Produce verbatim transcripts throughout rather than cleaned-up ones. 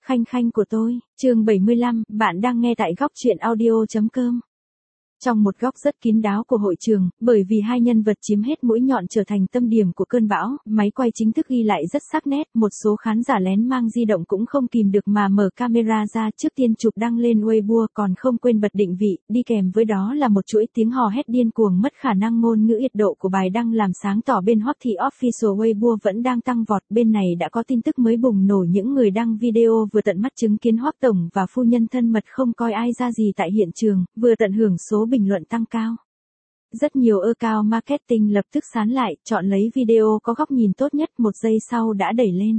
Khanh khanh của tôi, chương bảy mươi lăm, bạn đang nghe tại góc truyện audio.com. Trong một góc rất kín đáo của hội trường, bởi vì hai nhân vật chiếm hết mũi nhọn trở thành tâm điểm của cơn bão, máy quay chính thức ghi lại rất sắc nét, một số khán giả lén mang di động cũng không kìm được mà mở camera ra trước tiên chụp đăng lên Weibo, còn không quên bật định vị, đi kèm với đó là một chuỗi tiếng hò hét điên cuồng mất khả năng ngôn ngữ. Nhiệt độ của bài đăng làm sáng tỏ bên Hoắc Thị Official Weibo vẫn đang tăng vọt, bên này đã có tin tức mới bùng nổ, những người đăng video vừa tận mắt chứng kiến Hoắc tổng và phu nhân thân mật không coi ai ra gì tại hiện trường, vừa tận hưởng số bình luận tăng cao. Rất nhiều account marketing lập tức sán lại, chọn lấy video có góc nhìn tốt nhất, một giây sau đã đẩy lên.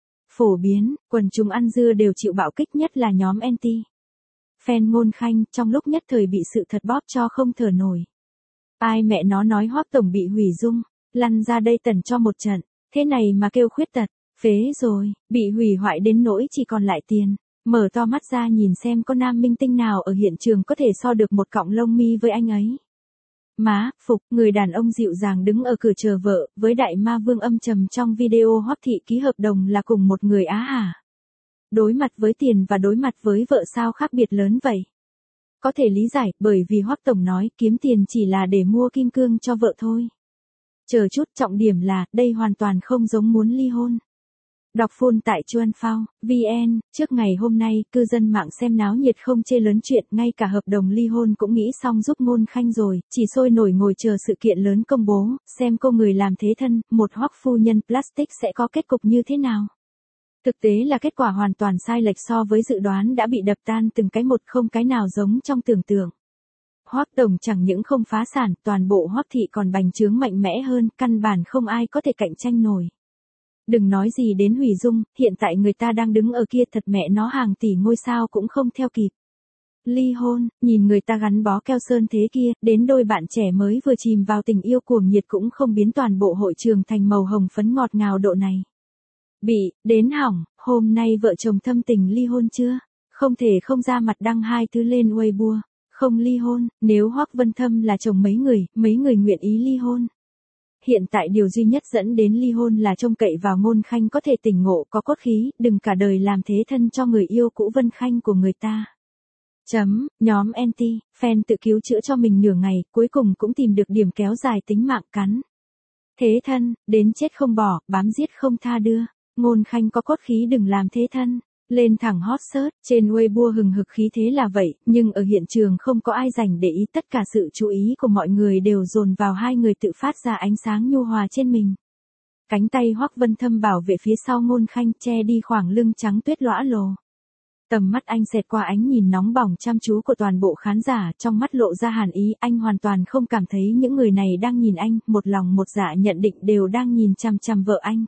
Phổ biến, quần chúng ăn dưa đều chịu bạo kích, nhất là nhóm anti fan Ngôn Khanh, trong lúc nhất thời bị sự thật bóp cho không thở nổi. Ai mẹ nó nói Hoắc tổng bị hủy dung, lăn ra đây tần cho một trận, thế này mà kêu khuyết tật, phế rồi, bị hủy hoại đến nỗi chỉ còn lại tiền. Mở to mắt ra nhìn xem có nam minh tinh nào ở hiện trường có thể so được một cọng lông mi với anh ấy. Má, phục, người đàn ông dịu dàng đứng ở cửa chờ vợ, với đại ma vương âm trầm trong video. Hoắc Thị ký hợp đồng là cùng một người á hả? Đối mặt với tiền và đối mặt với vợ sao khác biệt lớn vậy? Có thể lý giải, bởi vì Hoắc tổng nói kiếm tiền chỉ là để mua kim cương cho vợ thôi. Chờ chút, trọng điểm là, đây hoàn toàn không giống muốn ly hôn. Đọc full tại chuan phao chấm vn, trước ngày hôm nay, cư dân mạng xem náo nhiệt không chê lớn chuyện, ngay cả hợp đồng ly hôn cũng nghĩ xong giúp Ngôn Khanh rồi, chỉ sôi nổi ngồi chờ sự kiện lớn công bố, xem cô người làm thế thân, một Hoắc phu nhân plastic sẽ có kết cục như thế nào. Thực tế là kết quả hoàn toàn sai lệch so với dự đoán, đã bị đập tan từng cái một, không cái nào giống trong tưởng tượng. Hoắc tổng chẳng những không phá sản, toàn bộ Hoắc Thị còn bành trướng mạnh mẽ hơn, căn bản không ai có thể cạnh tranh nổi. Đừng nói gì đến hủy dung, hiện tại người ta đang đứng ở kia thật mẹ nó hàng tỷ ngôi sao cũng không theo kịp. Ly hôn, nhìn người ta gắn bó keo sơn thế kia, đến đôi bạn trẻ mới vừa chìm vào tình yêu cuồng nhiệt cũng không biến toàn bộ hội trường thành màu hồng phấn ngọt ngào độ này. Bị, đến hỏng, hôm nay vợ chồng thâm tình ly hôn chưa? Không thể không ra mặt đăng hai thứ lên Weibo. Không ly hôn, nếu Hoắc Vân Thâm là chồng mấy người, mấy người nguyện ý ly hôn. Hiện tại điều duy nhất dẫn đến ly hôn là trông cậy vào Ngôn Khanh có thể tỉnh ngộ, có cốt khí, đừng cả đời làm thế thân cho người yêu cũ Vân Khanh của người ta. Chấm, nhóm anti fan tự cứu chữa cho mình nửa ngày, cuối cùng cũng tìm được điểm kéo dài tính mạng cắn. Thế thân, đến chết không bỏ, bám giết không tha đưa. Ngôn Khanh có cốt khí đừng làm thế thân. Lên thẳng hot search, trên Weibo hừng hực khí thế là vậy, nhưng ở hiện trường không có ai dành để ý, tất cả sự chú ý của mọi người đều dồn vào hai người tự phát ra ánh sáng nhu hòa trên mình. Cánh tay Hoắc Vân Thâm bảo vệ phía sau Ngôn Khanh, che đi khoảng lưng trắng tuyết lõa lồ. Tầm mắt anh xẹt qua ánh nhìn nóng bỏng chăm chú của toàn bộ khán giả, trong mắt lộ ra hàn ý, anh hoàn toàn không cảm thấy những người này đang nhìn anh, một lòng một dạ nhận định đều đang nhìn chằm chằm vợ anh.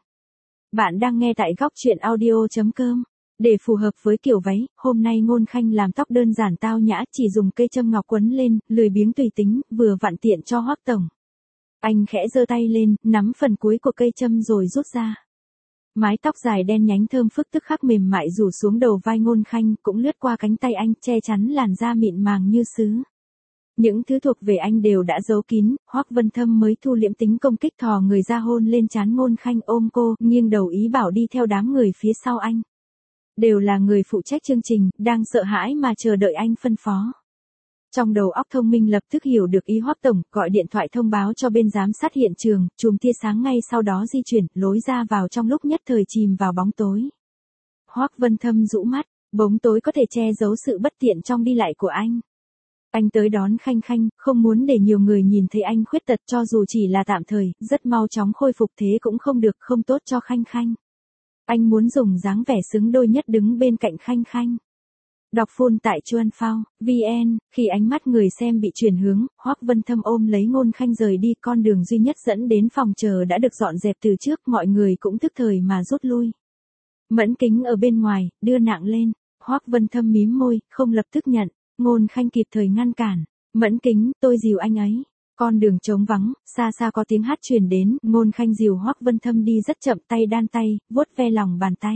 Bạn đang nghe tại góc truyện audio.com. Để phù hợp với kiểu váy, hôm nay Ngôn Khanh làm tóc đơn giản tao nhã, chỉ dùng cây châm ngọc quấn lên, lười biếng tùy tính, vừa vặn tiện cho Hoắc tổng. Anh khẽ giơ tay lên, nắm phần cuối của cây châm rồi rút ra. Mái tóc dài đen nhánh thơm phức tức khắc mềm mại rủ xuống đầu vai Ngôn Khanh, cũng lướt qua cánh tay anh, che chắn làn da mịn màng như sứ. Những thứ thuộc về anh đều đã giấu kín, Hoắc Vân Thâm mới thu liễm tính công kích, thò người ra hôn lên trán Ngôn Khanh, ôm cô, nghiêng đầu ý bảo đi theo đám người phía sau anh. Đều là người phụ trách chương trình, đang sợ hãi mà chờ đợi anh phân phó. Trong đầu óc thông minh lập tức hiểu được ý Hoắc tổng, gọi điện thoại thông báo cho bên giám sát hiện trường, chùm tia sáng ngay sau đó di chuyển, lối ra vào trong lúc nhất thời chìm vào bóng tối. Hoắc Vân Thâm rũ mắt, bóng tối có thể che giấu sự bất tiện trong đi lại của anh. Anh tới đón Khanh Khanh, không muốn để nhiều người nhìn thấy anh khuyết tật, cho dù chỉ là tạm thời, rất mau chóng khôi phục thế cũng không được, không tốt cho Khanh Khanh. Anh muốn dùng dáng vẻ xứng đôi nhất đứng bên cạnh Khanh Khanh. Đọc full tại chuan phao chấm vn, khi ánh mắt người xem bị chuyển hướng, Hoắc Vân Thâm ôm lấy Ngôn Khanh rời đi, con đường duy nhất dẫn đến phòng chờ đã được dọn dẹp từ trước, mọi người cũng tức thời mà rút lui. Mẫn Kính ở bên ngoài, đưa nạng lên, Hoắc Vân Thâm mím môi, không lập tức nhận, Ngôn Khanh kịp thời ngăn cản, Mẫn Kính, tôi dìu anh ấy. Con đường trống vắng, xa xa có tiếng hát truyền đến, Ngôn Khanh dìu Hoắc Vân Thâm đi rất chậm, tay đan tay, vuốt ve lòng bàn tay.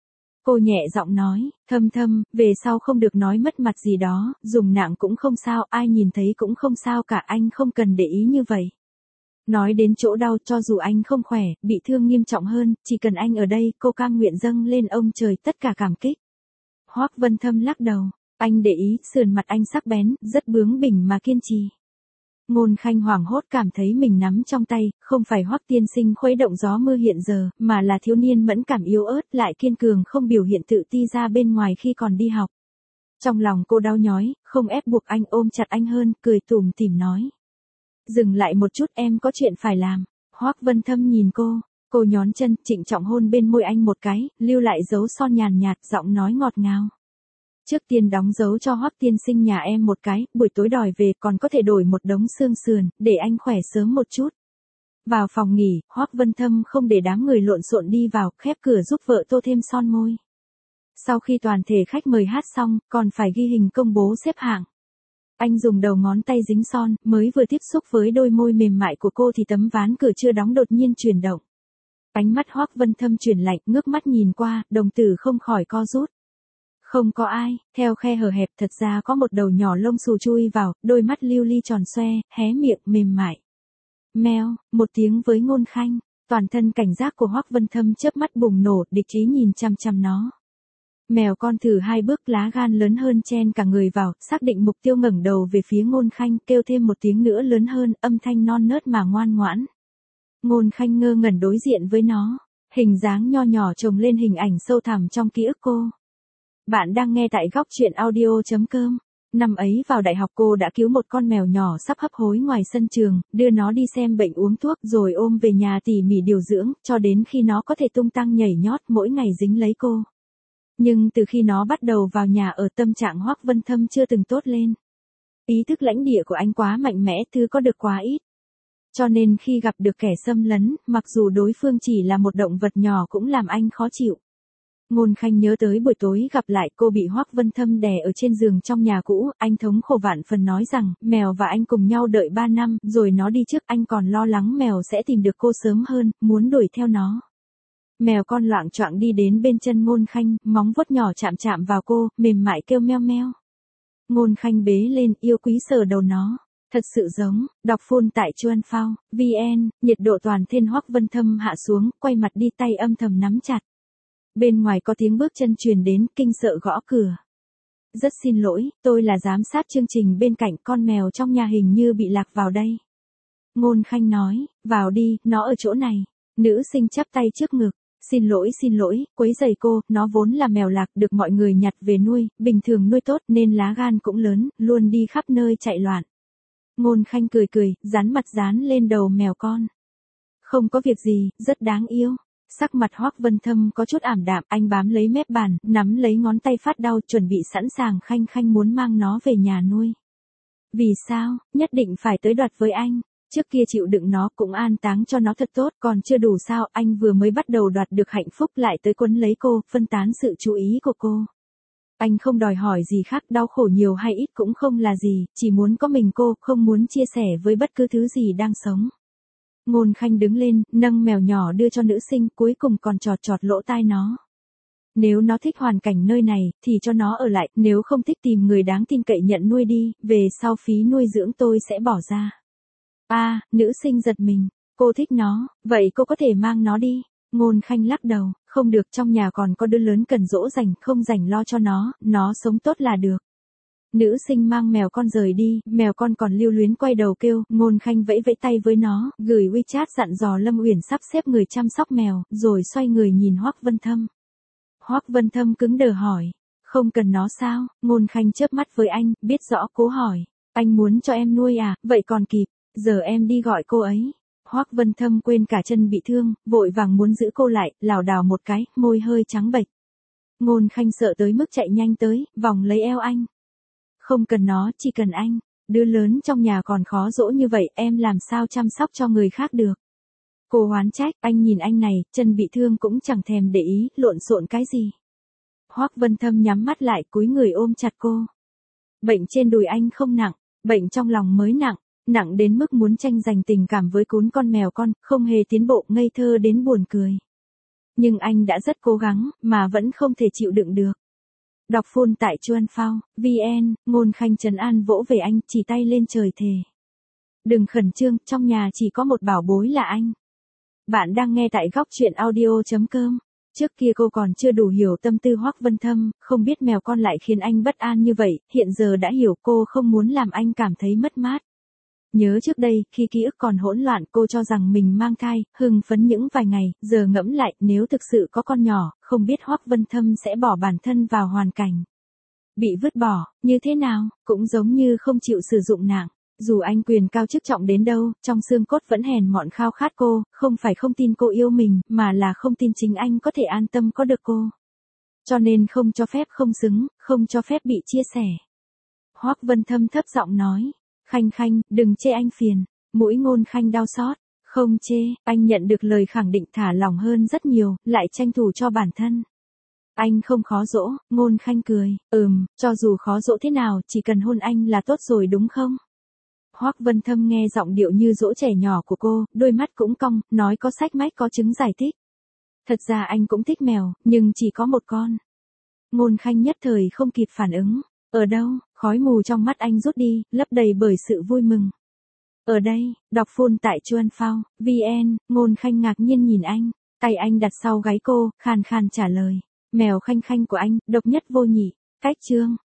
Cô nhẹ giọng nói, Thâm Thâm, về sau không được nói mất mặt gì đó, dùng nạng cũng không sao, ai nhìn thấy cũng không sao cả, anh không cần để ý như vậy. Nói đến chỗ đau, cho dù anh không khỏe, bị thương nghiêm trọng hơn, chỉ cần anh ở đây, cô cam nguyện dâng lên ông trời tất cả cảm kích. Hoắc Vân Thâm lắc đầu, anh để ý, sườn mặt anh sắc bén, rất bướng bỉnh mà kiên trì. Ngôn Khanh hoảng hốt cảm thấy mình nắm trong tay, không phải Hoắc tiên sinh khuấy động gió mưa hiện giờ, mà là thiếu niên mẫn cảm yếu ớt lại kiên cường không biểu hiện tự ti ra bên ngoài khi còn đi học. Trong lòng cô đau nhói, không ép buộc anh, ôm chặt anh hơn, cười tủm tỉm nói. Dừng lại một chút, em có chuyện phải làm. Hoắc Vân Thâm nhìn cô, cô nhón chân, trịnh trọng hôn bên môi anh một cái, lưu lại dấu son nhàn nhạt, giọng nói ngọt ngào. Trước tiên đóng dấu cho Hoắc tiên sinh nhà em một cái, buổi tối đòi về còn có thể đổi một đống xương sườn, để anh khỏe sớm một chút. Vào phòng nghỉ, Hoắc Vân Thâm không để đám người lộn xộn đi vào, khép cửa giúp vợ tô thêm son môi. Sau khi toàn thể khách mời hát xong, còn phải ghi hình công bố xếp hạng. Anh dùng đầu ngón tay dính son, mới vừa tiếp xúc với đôi môi mềm mại của cô thì tấm ván cửa chưa đóng đột nhiên chuyển động. Ánh mắt Hoắc Vân Thâm chuyển lạnh, ngước mắt nhìn qua, đồng tử không khỏi co rút. Không có ai, theo khe hở hẹp thật ra có một đầu nhỏ lông xù chui vào, đôi mắt lưu ly tròn xoe, hé miệng mềm mại. Meo, một tiếng với Ngôn Khanh, toàn thân cảnh giác của Hoắc Vân Thâm chớp mắt bùng nổ, địch ý nhìn chằm chằm nó. Mèo con thử hai bước, lá gan lớn hơn chen cả người vào, xác định mục tiêu ngẩng đầu về phía Ngôn Khanh, kêu thêm một tiếng nữa lớn hơn, âm thanh non nớt mà ngoan ngoãn. Ngôn Khanh ngơ ngẩn đối diện với nó, hình dáng nho nhỏ chồng lên hình ảnh sâu thẳm trong ký ức cô. Bạn đang nghe tại góc truyện audio chấm com. Năm ấy vào đại học cô đã cứu một con mèo nhỏ sắp hấp hối ngoài sân trường, đưa nó đi xem bệnh uống thuốc rồi ôm về nhà tỉ mỉ điều dưỡng, cho đến khi nó có thể tung tăng nhảy nhót mỗi ngày dính lấy cô. Nhưng từ khi nó bắt đầu vào nhà ở, tâm trạng Hoắc Vân Thâm chưa từng tốt lên. Ý thức lãnh địa của anh quá mạnh mẽ, thứ có được quá ít. Cho nên khi gặp được kẻ xâm lấn, mặc dù đối phương chỉ là một động vật nhỏ cũng làm anh khó chịu. Ngôn Khanh nhớ tới buổi tối gặp lại cô bị Hoắc Vân Thâm đè ở trên giường trong nhà cũ, anh thống khổ vạn phần nói rằng, mèo và anh cùng nhau đợi ba năm, rồi nó đi trước, anh còn lo lắng mèo sẽ tìm được cô sớm hơn, muốn đuổi theo nó. Mèo con loạng choạng đi đến bên chân Ngôn Khanh, móng vuốt nhỏ chạm chạm vào cô, mềm mại kêu meo meo. Ngôn Khanh bế lên, yêu quý sờ đầu nó. Thật sự giống, đọc phun tại Chuan Phao, vn, nhiệt độ toàn thân Hoắc Vân Thâm hạ xuống, quay mặt đi, tay âm thầm nắm chặt. Bên ngoài có tiếng bước chân truyền đến, kinh sợ gõ cửa. Rất xin lỗi, tôi là giám sát chương trình bên cạnh, con mèo trong nhà hình như bị lạc vào đây. Ngôn Khanh nói, vào đi, nó ở chỗ này. Nữ sinh chắp tay trước ngực. Xin lỗi xin lỗi, quấy rầy cô, nó vốn là mèo lạc được mọi người nhặt về nuôi, bình thường nuôi tốt nên lá gan cũng lớn, luôn đi khắp nơi chạy loạn. Ngôn Khanh cười cười, dán mặt dán lên đầu mèo con. Không có việc gì, rất đáng yêu. Sắc mặt Hoắc Vân Thâm có chút ảm đạm, anh bám lấy mép bàn, nắm lấy ngón tay phát đau, chuẩn bị sẵn sàng. Khanh Khanh muốn mang nó về nhà nuôi. Vì sao, nhất định phải tới đoạt với anh? Trước kia chịu đựng nó cũng an táng cho nó thật tốt, còn chưa đủ sao, anh vừa mới bắt đầu đoạt được hạnh phúc lại tới quấn lấy cô, phân tán sự chú ý của cô. Anh không đòi hỏi gì khác, đau khổ nhiều hay ít cũng không là gì, chỉ muốn có mình cô, không muốn chia sẻ với bất cứ thứ gì đang sống. Ngôn Khanh đứng lên, nâng mèo nhỏ đưa cho nữ sinh, cuối cùng còn chọt chọt lỗ tai nó. Nếu nó thích hoàn cảnh nơi này, thì cho nó ở lại, nếu không thích tìm người đáng tin cậy nhận nuôi đi, về sau phí nuôi dưỡng tôi sẽ bỏ ra. A, à, nữ sinh giật mình, cô thích nó, vậy cô có thể mang nó đi. Ngôn Khanh lắc đầu, không được, trong nhà còn có đứa lớn cần dỗ dành, không rảnh lo cho nó, nó sống tốt là được. Nữ sinh mang mèo con rời đi, mèo con còn lưu luyến quay đầu kêu, Ngôn Khanh vẫy vẫy tay với nó, gửi WeChat dặn dò Lâm Uyển sắp xếp người chăm sóc mèo, rồi xoay người nhìn Hoắc Vân Thâm. Hoắc Vân Thâm cứng đờ hỏi, không cần nó sao? Ngôn Khanh chớp mắt với anh, biết rõ cố hỏi, anh muốn cho em nuôi à, vậy còn kịp, giờ em đi gọi cô ấy. Hoắc Vân Thâm quên cả chân bị thương, vội vàng muốn giữ cô lại, lảo đảo một cái, môi hơi trắng bệch. Ngôn Khanh sợ tới mức chạy nhanh tới, vòng lấy eo anh. Không cần nó, chỉ cần anh. Đứa lớn trong nhà còn khó dỗ như vậy, em làm sao chăm sóc cho người khác được. Cô oán trách, anh nhìn anh này, chân bị thương cũng chẳng thèm để ý, lộn xộn cái gì. Hoắc Vân Thâm nhắm mắt lại, cúi người ôm chặt cô. Bệnh trên đùi anh không nặng, bệnh trong lòng mới nặng, nặng đến mức muốn tranh giành tình cảm với cún con mèo con, không hề tiến bộ, ngây thơ đến buồn cười. Nhưng anh đã rất cố gắng, mà vẫn không thể chịu đựng được. Đọc phun tại Chuan Phao, vn, Ngôn Khanh trấn an vỗ về anh, chỉ tay lên trời thề. Đừng khẩn trương, trong nhà chỉ có một bảo bối là anh. Bạn đang nghe tại góc truyện audio chấm com. Trước kia cô còn chưa đủ hiểu tâm tư Hoắc Vân Thâm, không biết mèo con lại khiến anh bất an như vậy, hiện giờ đã hiểu cô không muốn làm anh cảm thấy mất mát. Nhớ trước đây, khi ký ức còn hỗn loạn cô cho rằng mình mang thai, hưng phấn những vài ngày, giờ ngẫm lại, nếu thực sự có con nhỏ, không biết Hoắc Vân Thâm sẽ bỏ bản thân vào hoàn cảnh bị vứt bỏ, như thế nào, cũng giống như không chịu sử dụng nặng. Dù anh quyền cao chức trọng đến đâu, trong xương cốt vẫn hèn mọn khao khát cô, không phải không tin cô yêu mình, mà là không tin chính anh có thể an tâm có được cô. Cho nên không cho phép không xứng, không cho phép bị chia sẻ. Hoắc Vân Thâm thấp giọng nói, Khanh Khanh, đừng chê anh phiền. Mũi Ngôn Khanh đau xót, không chê, anh nhận được lời khẳng định thả lỏng hơn rất nhiều, lại tranh thủ cho bản thân. Anh không khó dỗ, Ngôn Khanh cười, ừm, cho dù khó dỗ thế nào, chỉ cần hôn anh là tốt rồi đúng không? Hoắc Vân Thâm nghe giọng điệu như dỗ trẻ nhỏ của cô, đôi mắt cũng cong, nói có sách mách có chứng giải thích. Thật ra anh cũng thích mèo, nhưng chỉ có một con. Ngôn Khanh nhất thời không kịp phản ứng. Ở đâu? Khói mù trong mắt anh rút đi, lấp đầy bởi sự vui mừng. Ở đây, đọc phun tại Chuan Phao, vn, Ngôn Khanh ngạc nhiên nhìn anh. Tay anh đặt sau gáy cô, khàn khàn trả lời. Mèo Khanh Khanh của anh, độc nhất vô nhị. Cách chương.